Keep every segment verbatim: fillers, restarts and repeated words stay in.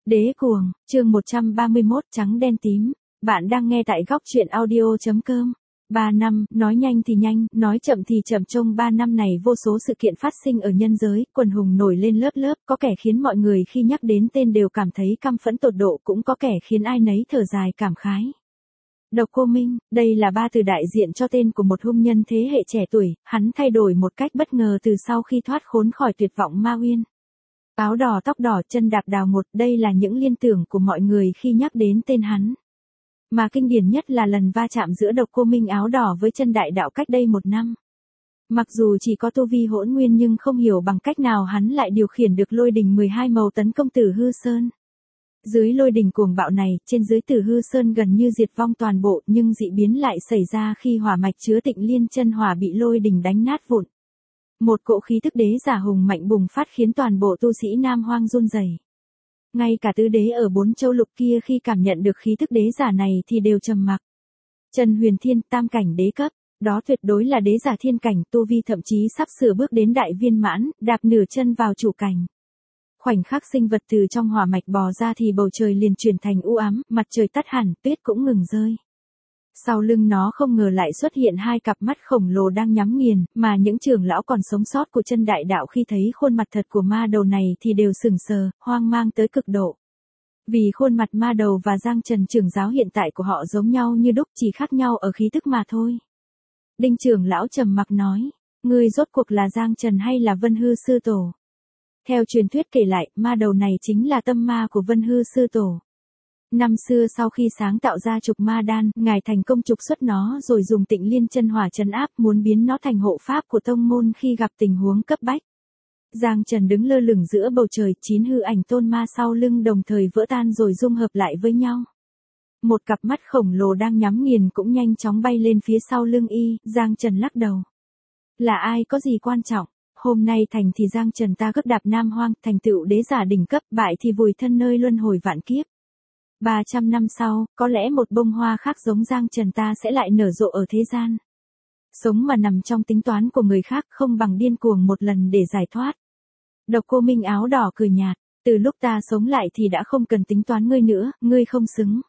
Đế cuồng, chương một trăm ba mươi mốt trắng đen tím. Bạn đang nghe tại góc truyện audio.com. ba năm, nói nhanh thì nhanh, nói chậm thì chậm. Trong ba năm này vô số sự kiện phát sinh ở nhân giới, quần hùng nổi lên lớp lớp, có kẻ khiến mọi người khi nhắc đến tên đều cảm thấy căm phẫn tột độ, cũng có kẻ khiến ai nấy thở dài cảm khái. Độc Cô Minh, đây là ba từ đại diện cho tên của một hung nhân thế hệ trẻ tuổi, hắn thay đổi một cách bất ngờ từ sau khi thoát khốn khỏi tuyệt vọng ma uyên. Áo đỏ tóc đỏ chân đạp đào một, đây là những liên tưởng của mọi người khi nhắc đến tên hắn. Mà kinh điển nhất là lần va chạm giữa Độc Cô Minh áo đỏ với chân đại đạo cách đây một năm. Mặc dù chỉ có tu vi hỗn nguyên nhưng không hiểu bằng cách nào hắn lại điều khiển được lôi đình mười hai màu tấn công Tử Hư Sơn. Dưới lôi đình cuồng bạo này, trên dưới Tử Hư Sơn gần như diệt vong toàn bộ, nhưng dị biến lại xảy ra khi hỏa mạch chứa Tịnh Liên chân hỏa bị lôi đình đánh nát vụn. Một cỗ khí thức đế giả hùng mạnh bùng phát khiến toàn bộ tu sĩ Nam Hoang run rẩy. Ngay cả tứ đế ở bốn châu lục kia khi cảm nhận được khí thức đế giả này thì đều trầm mặc. Trần Huyền Thiên, tam cảnh đế cấp, đó tuyệt đối là đế giả thiên cảnh, tu vi thậm chí sắp sửa bước đến đại viên mãn, đạp nửa chân vào chủ cảnh. Khoảnh khắc sinh vật từ trong hỏa mạch bò ra thì bầu trời liền chuyển thành u ám, mặt trời tắt hẳn, tuyết cũng ngừng rơi. Sau lưng nó không ngờ lại xuất hiện hai cặp mắt khổng lồ đang nhắm nghiền, mà những trưởng lão còn sống sót của chân đại đạo khi thấy khuôn mặt thật của ma đầu này thì đều sững sờ, hoang mang tới cực độ. Vì khuôn mặt ma đầu và Giang Trần trưởng giáo hiện tại của họ giống nhau như đúc, chỉ khác nhau ở khí tức mà thôi. Đinh trưởng lão trầm mặc nói, ngươi rốt cuộc là Giang Trần hay là Vân Hư sư tổ? Theo truyền thuyết kể lại, ma đầu này chính là tâm ma của Vân Hư sư tổ. Năm xưa sau khi sáng tạo ra trục ma đan, ngài thành công trục xuất nó rồi dùng Tịnh Liên chân hỏa trấn áp, muốn biến nó thành hộ pháp của tông môn khi gặp tình huống cấp bách. Giang Trần đứng lơ lửng giữa bầu trời, chín hư ảnh tôn ma sau lưng đồng thời vỡ tan rồi dung hợp lại với nhau. Một cặp mắt khổng lồ đang nhắm nghiền cũng nhanh chóng bay lên phía sau lưng y, Giang Trần lắc đầu. Là ai có gì quan trọng, hôm nay thành thì Giang Trần ta cước đạp Nam Hoang, thành tựu đế giả đỉnh cấp, bại thì vùi thân nơi luân hồi vạn kiếp. ba trăm năm sau, có lẽ một bông hoa khác giống Giang Trần ta sẽ lại nở rộ ở thế gian. Sống mà nằm trong tính toán của người khác không bằng điên cuồng một lần để giải thoát. Độc Cô Minh áo đỏ cười nhạt, từ lúc ta sống lại thì đã không cần tính toán ngươi nữa, ngươi không xứng.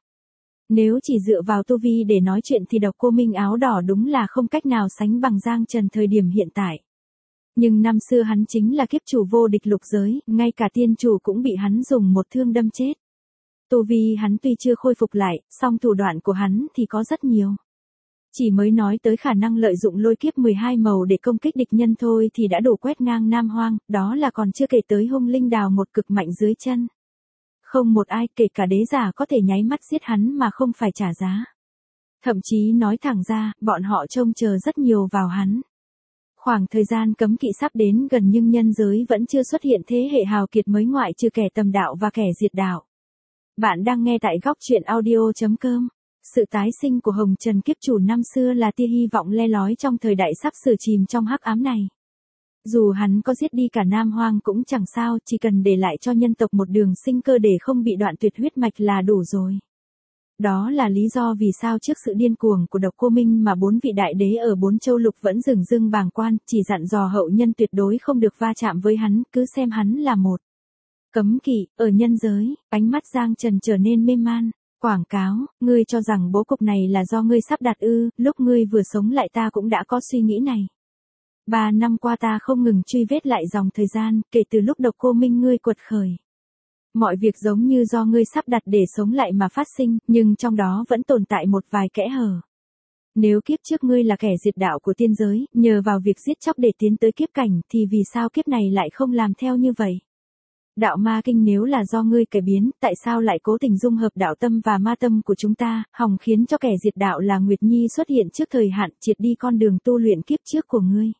Nếu chỉ dựa vào tu vi để nói chuyện thì Độc Cô Minh áo đỏ đúng là không cách nào sánh bằng Giang Trần thời điểm hiện tại. Nhưng năm xưa hắn chính là kiếp chủ vô địch lục giới, ngay cả tiên chủ cũng bị hắn dùng một thương đâm chết. Tu vi hắn tuy chưa khôi phục lại, song thủ đoạn của hắn thì có rất nhiều. Chỉ mới nói tới khả năng lợi dụng lôi kiếp mười hai màu để công kích địch nhân thôi thì đã đủ quét ngang Nam Hoang, đó là còn chưa kể tới hung linh đào một cực mạnh dưới chân. Không một ai, kể cả đế giả có thể nháy mắt giết hắn mà không phải trả giá. Thậm chí nói thẳng ra, bọn họ trông chờ rất nhiều vào hắn. Khoảng thời gian cấm kỵ sắp đến gần nhưng nhân giới vẫn chưa xuất hiện thế hệ hào kiệt mới ngoại trừ kẻ tầm đạo và kẻ diệt đạo. Bạn đang nghe tại góc truyện audio.com. Sự tái sinh của Hồng Trần kiếp chủ năm xưa là tia hy vọng le lói trong thời đại sắp sửa chìm trong hắc ám này. Dù hắn có giết đi cả Nam Hoang cũng chẳng sao, chỉ cần để lại cho nhân tộc một đường sinh cơ để không bị đoạn tuyệt huyết mạch là đủ rồi. Đó là lý do vì sao trước sự điên cuồng của Độc Cô Minh mà bốn vị đại đế ở bốn châu lục vẫn dửng dưng bàng quan, chỉ dặn dò hậu nhân tuyệt đối không được va chạm với hắn, cứ xem hắn là một cấm kỵ. Ở nhân giới, ánh mắt Giang Trần trở nên mê man. Quảng cáo, ngươi cho rằng bố cục này là do ngươi sắp đặt ư? Lúc ngươi vừa sống lại ta cũng đã có suy nghĩ này. Ba năm qua ta không ngừng truy vết lại dòng thời gian, kể từ lúc Độc Cô Minh ngươi quật khởi. Mọi việc giống như do ngươi sắp đặt để sống lại mà phát sinh, nhưng trong đó vẫn tồn tại một vài kẽ hở. Nếu kiếp trước ngươi là kẻ diệt đạo của tiên giới, nhờ vào việc giết chóc để tiến tới kiếp cảnh, thì vì sao kiếp này lại không làm theo như vậy? Đạo ma kinh nếu là do ngươi cải biến, tại sao lại cố tình dung hợp đạo tâm và ma tâm của chúng ta, hòng khiến cho kẻ diệt đạo là Nguyệt Nhi xuất hiện trước thời hạn, triệt đi con đường tu luyện kiếp trước của ngươi?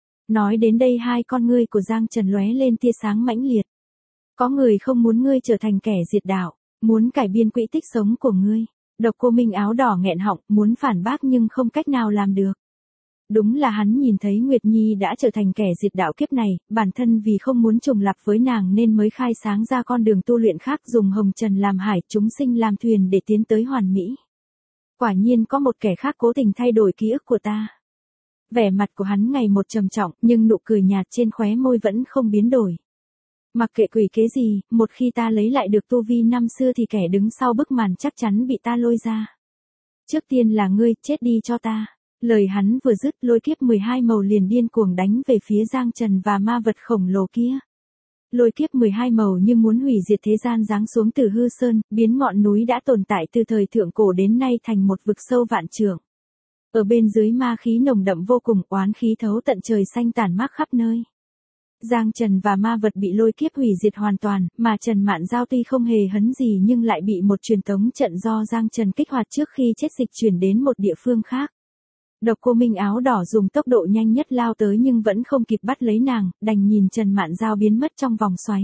Nói đến đây hai con ngươi của Giang Trần lóe lên tia sáng mãnh liệt. Có người không muốn ngươi trở thành kẻ diệt đạo, muốn cải biên quỹ tích sống của ngươi. Độc Cô Minh áo đỏ nghẹn họng, muốn phản bác nhưng không cách nào làm được. Đúng là hắn nhìn thấy Nguyệt Nhi đã trở thành kẻ diệt đạo kiếp này, bản thân vì không muốn trùng lặp với nàng nên mới khai sáng ra con đường tu luyện khác, dùng Hồng Trần làm hải, chúng sinh làm thuyền để tiến tới hoàn mỹ. Quả nhiên có một kẻ khác cố tình thay đổi ký ức của ta. Vẻ mặt của hắn ngày một trầm trọng, nhưng nụ cười nhạt trên khóe môi vẫn không biến đổi. Mặc kệ quỷ kế gì, một khi ta lấy lại được tu vi năm xưa thì kẻ đứng sau bức màn chắc chắn bị ta lôi ra. Trước tiên là ngươi, chết đi cho ta. Lời hắn vừa dứt, lôi kiếp mười hai màu liền điên cuồng đánh về phía Giang Trần và ma vật khổng lồ kia. Lôi kiếp mười hai màu như muốn hủy diệt thế gian giáng xuống từ hư sơn, biến ngọn núi đã tồn tại từ thời thượng cổ đến nay thành một vực sâu vạn trượng. Ở bên dưới ma khí nồng đậm vô cùng, oán khí thấu tận trời xanh tản mát khắp nơi. Giang Trần và ma vật bị lôi kiếp hủy diệt hoàn toàn, mà Trần Mạn Giao tuy không hề hấn gì nhưng lại bị một truyền tống trận do Giang Trần kích hoạt trước khi chết dịch chuyển đến một địa phương khác. Độc Cô Minh áo đỏ dùng tốc độ nhanh nhất lao tới nhưng vẫn không kịp bắt lấy nàng, đành nhìn Trần Mạn Giao biến mất trong vòng xoáy.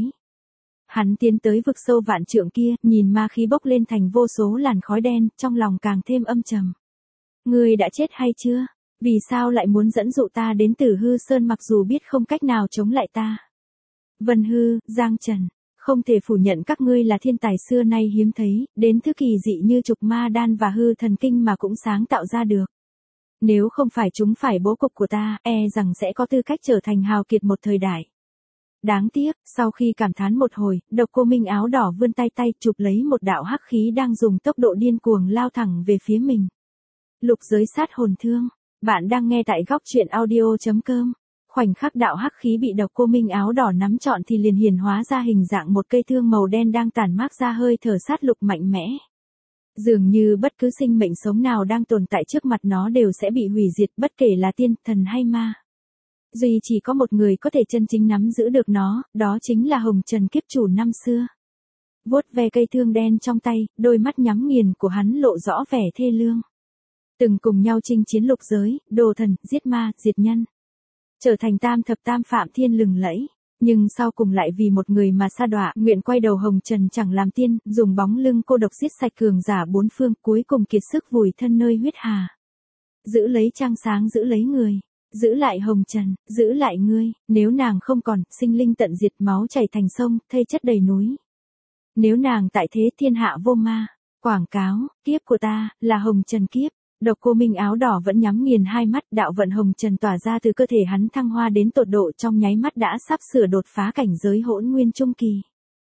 Hắn tiến tới vực sâu vạn trượng kia, nhìn ma khí bốc lên thành vô số làn khói đen, trong lòng càng thêm âm trầm. Ngươi đã chết hay chưa? Vì sao lại muốn dẫn dụ ta đến Tử Hư Sơn mặc dù biết không cách nào chống lại ta? Vân Hư, Giang Trần, không thể phủ nhận các ngươi là thiên tài xưa nay hiếm thấy, đến thứ kỳ dị như trục ma đan và hư thần kinh mà cũng sáng tạo ra được. Nếu không phải chúng phải bố cục của ta, e rằng sẽ có tư cách trở thành hào kiệt một thời đại. Đáng tiếc, sau khi cảm thán một hồi, Độc Cô Minh áo đỏ vươn tay tay chụp lấy một đạo hắc khí đang dùng tốc độ điên cuồng lao thẳng về phía mình. Lục giới sát hồn thương. Bạn đang nghe tại góc truyện audio chấm com. Khoảnh khắc đạo hắc khí bị Độc Cô Minh áo đỏ nắm trọn thì liền hiển hóa ra hình dạng một cây thương màu đen đang tản mát ra hơi thở sát lục mạnh mẽ. Dường như bất cứ sinh mệnh sống nào đang tồn tại trước mặt nó đều sẽ bị hủy diệt, bất kể là tiên, thần hay ma. Duy chỉ có một người có thể chân chính nắm giữ được nó, đó chính là Hồng Trần kiếp chủ năm xưa. Vuốt ve cây thương đen trong tay, đôi mắt nhắm nghiền của hắn lộ rõ vẻ thê lương. Từng cùng nhau chinh chiến lục giới, đồ thần, giết ma, diệt nhân. Trở thành tam thập tam phạm thiên lừng lẫy. Nhưng sau cùng lại vì một người mà sa đọa, nguyện quay đầu Hồng Trần chẳng làm tiên, dùng bóng lưng cô độc giết sạch cường giả bốn phương, cuối cùng kiệt sức vùi thân nơi huyết hà. Giữ lấy trăng sáng, giữ lấy người, giữ lại Hồng Trần, giữ lại ngươi, nếu nàng không còn, sinh linh tận diệt, máu chảy thành sông, thây chất đầy núi. Nếu nàng tại thế, thiên hạ vô ma. Quảng cáo, kiếp của ta, là Hồng Trần kiếp. Độc Cô Minh áo đỏ vẫn nhắm nghiền hai mắt, đạo vận Hồng Trần tỏa ra từ cơ thể hắn thăng hoa đến tột độ, trong nháy mắt đã sắp sửa đột phá cảnh giới hỗn nguyên trung kỳ.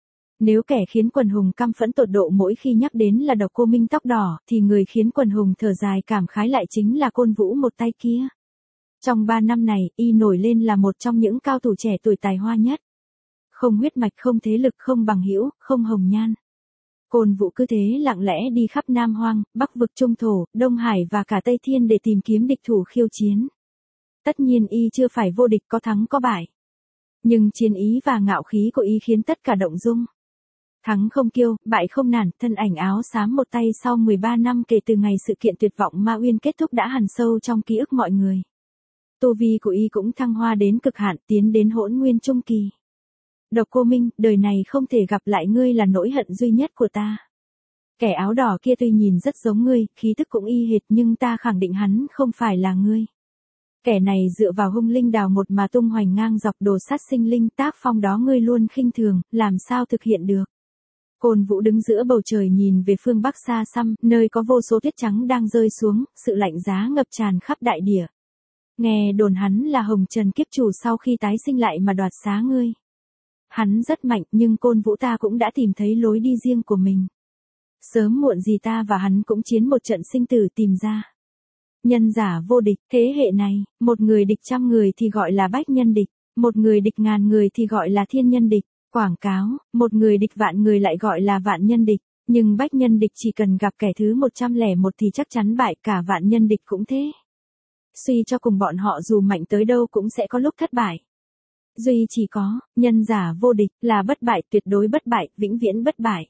Nếu kẻ khiến quần hùng căm phẫn tột độ mỗi khi nhắc đến là Độc Cô Minh tóc đỏ, thì người khiến quần hùng thở dài cảm khái lại chính là Côn Vũ một tay kia. Trong ba năm này, y nổi lên là một trong những cao thủ trẻ tuổi tài hoa nhất. Không huyết mạch, không thế lực, không bằng hữu, không hồng nhan. Côn Vũ cứ thế lặng lẽ đi khắp Nam Hoang, Bắc vực Trung Thổ, Đông Hải và cả Tây Thiên để tìm kiếm địch thủ khiêu chiến. Tất nhiên y chưa phải vô địch, có thắng có bại. Nhưng chiến ý và ngạo khí của y khiến tất cả động dung. Thắng không kiêu, bại không nản, thân ảnh áo xám một tay sau mười ba năm kể từ ngày sự kiện tuyệt vọng Ma Uyên kết thúc đã hằn sâu trong ký ức mọi người. Tu vi của y cũng thăng hoa đến cực hạn, tiến đến hỗn nguyên trung kỳ. Độc Cô Minh, đời này không thể gặp lại ngươi là nỗi hận duy nhất của ta. Kẻ áo đỏ kia tuy nhìn rất giống ngươi, khí tức cũng y hệt nhưng ta khẳng định hắn không phải là ngươi. Kẻ này dựa vào hung linh đào một mà tung hoành ngang dọc đồ sát sinh linh, tác phong đó ngươi luôn khinh thường, làm sao thực hiện được. Côn Vũ đứng giữa bầu trời nhìn về phương Bắc xa xăm, nơi có vô số tuyết trắng đang rơi xuống, sự lạnh giá ngập tràn khắp đại địa. Nghe đồn hắn là Hồng Trần kiếp chủ sau khi tái sinh lại mà đoạt xá ngươi. Hắn rất mạnh nhưng Côn Vũ ta cũng đã tìm thấy lối đi riêng của mình. Sớm muộn gì ta và hắn cũng chiến một trận sinh tử tìm ra. Nhân giả vô địch, thế hệ này, một người địch trăm người thì gọi là bách nhân địch, một người địch ngàn người thì gọi là thiên nhân địch. Quảng cáo, một người địch vạn người lại gọi là vạn nhân địch, nhưng bách nhân địch chỉ cần gặp kẻ thứ một trăm lẻ một thì chắc chắn bại, cả vạn nhân địch cũng thế. Suy cho cùng bọn họ dù mạnh tới đâu cũng sẽ có lúc thất bại. Duy chỉ có, nhân giả vô địch, là bất bại, tuyệt đối bất bại, vĩnh viễn bất bại.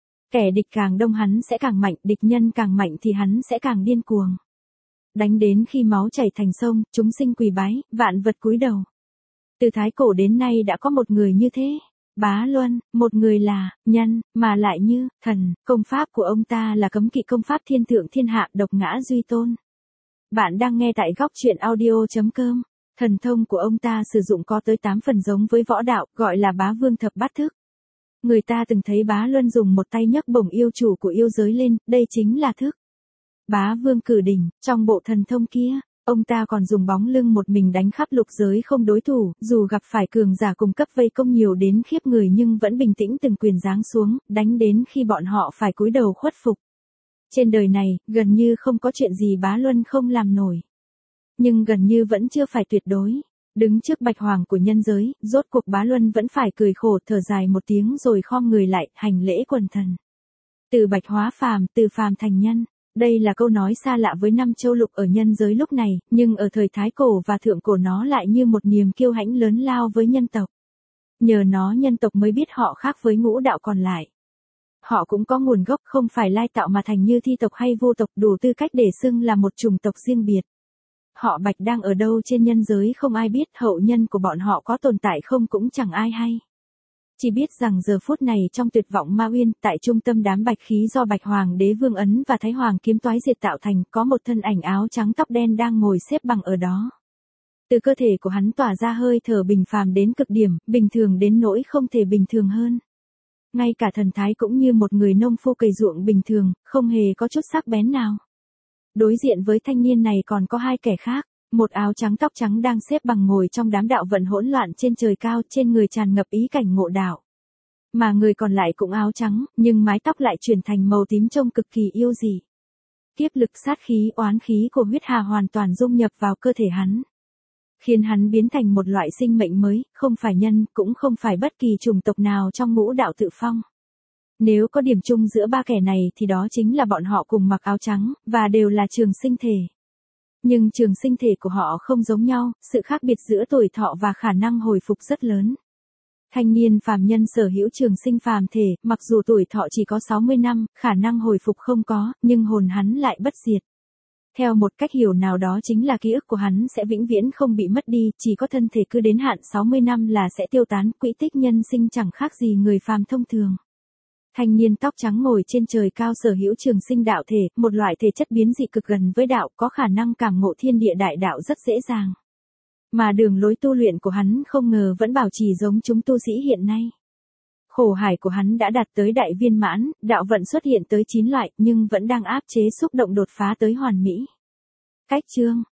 Kẻ địch càng đông hắn sẽ càng mạnh, địch nhân càng mạnh thì hắn sẽ càng điên cuồng. Đánh đến khi máu chảy thành sông, chúng sinh quỳ bái, vạn vật cúi đầu. Từ thái cổ đến nay đã có một người như thế. Bá Luân, một người là, nhân, mà lại như, thần, công pháp của ông ta là cấm kỵ công pháp thiên thượng thiên hạ, độc ngã duy tôn. Bạn đang nghe tại góc truyện audio chấm com. Thần thông của ông ta sử dụng có tới tám phần giống với võ đạo, gọi là bá vương thập bát thức. Người ta từng thấy Bá Luân dùng một tay nhấc bổng yêu chủ của yêu giới lên, đây chính là thức. Bá vương cử đỉnh, trong bộ thần thông kia, Ông ta còn dùng bóng lưng một mình đánh khắp lục giới không đối thủ, dù gặp phải cường giả cùng cấp vây công nhiều đến khiếp người nhưng vẫn bình tĩnh từng quyền giáng xuống, đánh đến khi bọn họ phải cúi đầu khuất phục. Trên đời này, gần như không có chuyện gì Bá Luân không làm nổi. Nhưng gần như vẫn chưa phải tuyệt đối. Đứng trước bạch hoàng của nhân giới, rốt cuộc Bá Luân vẫn phải cười khổ thở dài một tiếng rồi khom người lại, hành lễ quần thần. Từ bạch hóa phàm, từ phàm thành nhân. Đây là câu nói xa lạ với năm châu lục ở nhân giới lúc này, nhưng ở thời Thái Cổ và Thượng Cổ nó lại như một niềm kiêu hãnh lớn lao với nhân tộc. Nhờ nó nhân tộc mới biết họ khác với ngũ đạo còn lại. Họ cũng có nguồn gốc không phải lai tạo mà thành như thi tộc hay vô tộc đủ tư cách để xưng là một chủng tộc riêng biệt. Họ Bạch đang ở đâu trên nhân giới không ai biết, hậu nhân của bọn họ có tồn tại không cũng chẳng ai hay. Chỉ biết rằng giờ phút này trong tuyệt vọng Ma Uyên, tại trung tâm đám bạch khí do Bạch Hoàng Đế Vương Ấn và Thái Hoàng Kiếm Toái Diệt tạo thành, có một thân ảnh áo trắng tóc đen đang ngồi xếp bằng ở đó. Từ cơ thể của hắn tỏa ra hơi thở bình phàm đến cực điểm, bình thường đến nỗi không thể bình thường hơn. Ngay cả thần thái cũng như một người nông phu cày ruộng bình thường, không hề có chút sắc bén nào. Đối diện với thanh niên này còn có hai kẻ khác, một áo trắng tóc trắng đang xếp bằng ngồi trong đám đạo vận hỗn loạn trên trời cao, trên người tràn ngập ý cảnh ngộ đạo. Mà người còn lại cũng áo trắng, nhưng mái tóc lại chuyển thành màu tím trông cực kỳ yêu dị. Kiếp lực sát khí oán khí của huyết hà hoàn toàn dung nhập vào cơ thể hắn, khiến hắn biến thành một loại sinh mệnh mới, không phải nhân, cũng không phải bất kỳ chủng tộc nào trong ngũ đạo tự phong. Nếu có điểm chung giữa ba kẻ này thì đó chính là bọn họ cùng mặc áo trắng, và đều là trường sinh thể. Nhưng trường sinh thể của họ không giống nhau, sự khác biệt giữa tuổi thọ và khả năng hồi phục rất lớn. Thanh niên phàm nhân sở hữu trường sinh phàm thể, mặc dù tuổi thọ chỉ có sáu mươi năm, khả năng hồi phục không có, nhưng hồn hắn lại bất diệt. Theo một cách hiểu nào đó chính là ký ức của hắn sẽ vĩnh viễn không bị mất đi, chỉ có thân thể cứ đến hạn sáu mươi năm là sẽ tiêu tán, quỹ tích nhân sinh chẳng khác gì người phàm thông thường. Thanh niên tóc trắng ngồi trên trời cao sở hữu trường sinh đạo thể, một loại thể chất biến dị cực gần với đạo, có khả năng cảm ngộ thiên địa đại đạo rất dễ dàng. Mà đường lối tu luyện của hắn không ngờ vẫn bảo trì giống chúng tu sĩ hiện nay. Khổ hải của hắn đã đạt tới đại viên mãn, đạo vận xuất hiện tới chín loại, nhưng vẫn đang áp chế xúc động đột phá tới hoàn mỹ. Cách chương